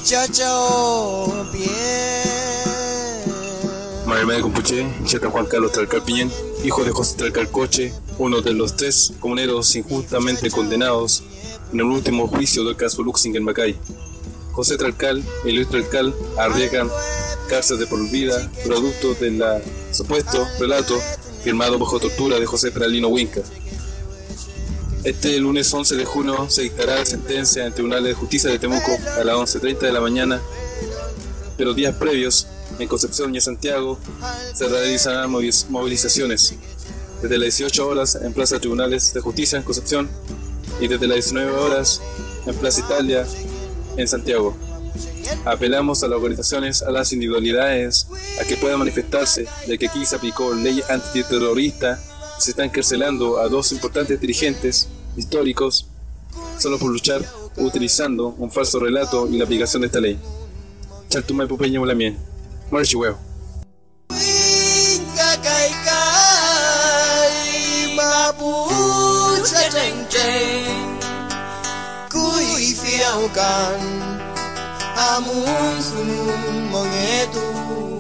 Marimé de Compuché, Cheta Juan Carlos Tralcal Piñén, hijo de José Tralcal Coche, uno de los 3 comuneros injustamente condenados en el último juicio del caso Luxingen-Macay. José Tralcal y Luis Tralcal arriesgan cárcel de por vida, producto del supuesto relato firmado bajo tortura de José Peralino Huinca. Este lunes 11 de junio se dictará la sentencia en tribunales de justicia de Temuco a las 11:30 de la mañana, pero días previos, en Concepción y en Santiago, se realizarán movilizaciones desde las 18 horas en Plaza Tribunales de Justicia en Concepción y desde las 19 horas en Plaza Italia en Santiago. Apelamos a las organizaciones, a las individualidades, a que puedan manifestarse de que aquí se aplicó ley antiterrorista y se están encarcelando a 2 importantes dirigentes históricos solo por luchar utilizando un falso relato y la aplicación de esta ley. Chaltumay Pupeña Mulamien, Marchihueo. Amun sunum mengetu